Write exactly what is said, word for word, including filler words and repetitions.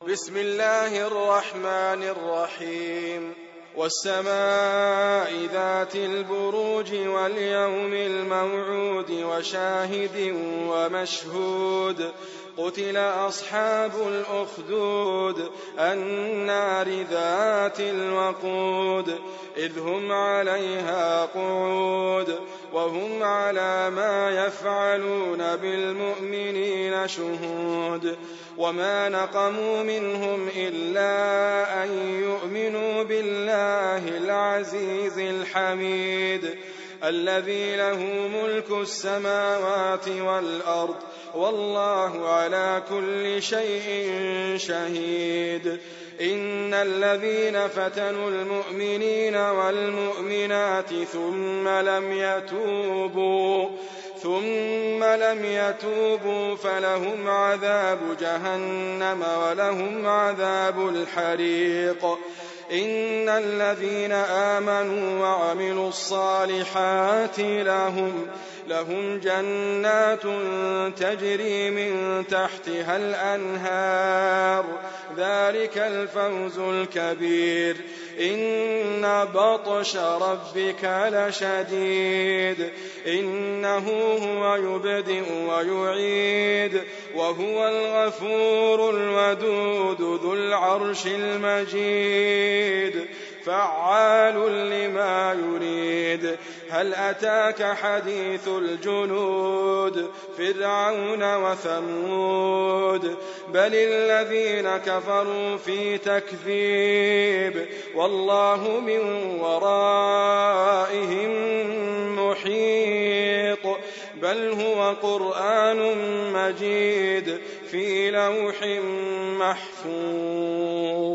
بسم الله الرحمن الرحيم والسماء ذات البروج واليوم الموعود وشاهد ومشهود قتل أصحاب الأخدود النار ذات الوقود إذ هم عليها قعود وهم على ما يفعلون بالمؤمنين شهود وما نقموا منهم إلا أن يؤمنوا بالله العزيز الحميد الذي له ملك السماوات والأرض والله على كل شيء شهيد إن الذين فتنوا المؤمنين والمؤمنات ثم لم يتوبوا ثم لم يتوبوا فلهم عذاب جهنم ولهم عذاب الحريق إن الذين آمنوا وعملوا الصالحات لهم لهم جنات تجري من تحتها الأنهار ذلك الفوز الكبير إن بطش ربك لشديد إنه هو يبدئ ويعيد وهو الغفور الودود ذو العرش المجيد فعال لما يريد هل أتاك حديث الجنود فرعون وثمود بل الذين كفروا في تكذيب والله من ورائهم محيط بل هو قرآن مجيد في لوح محفوظ.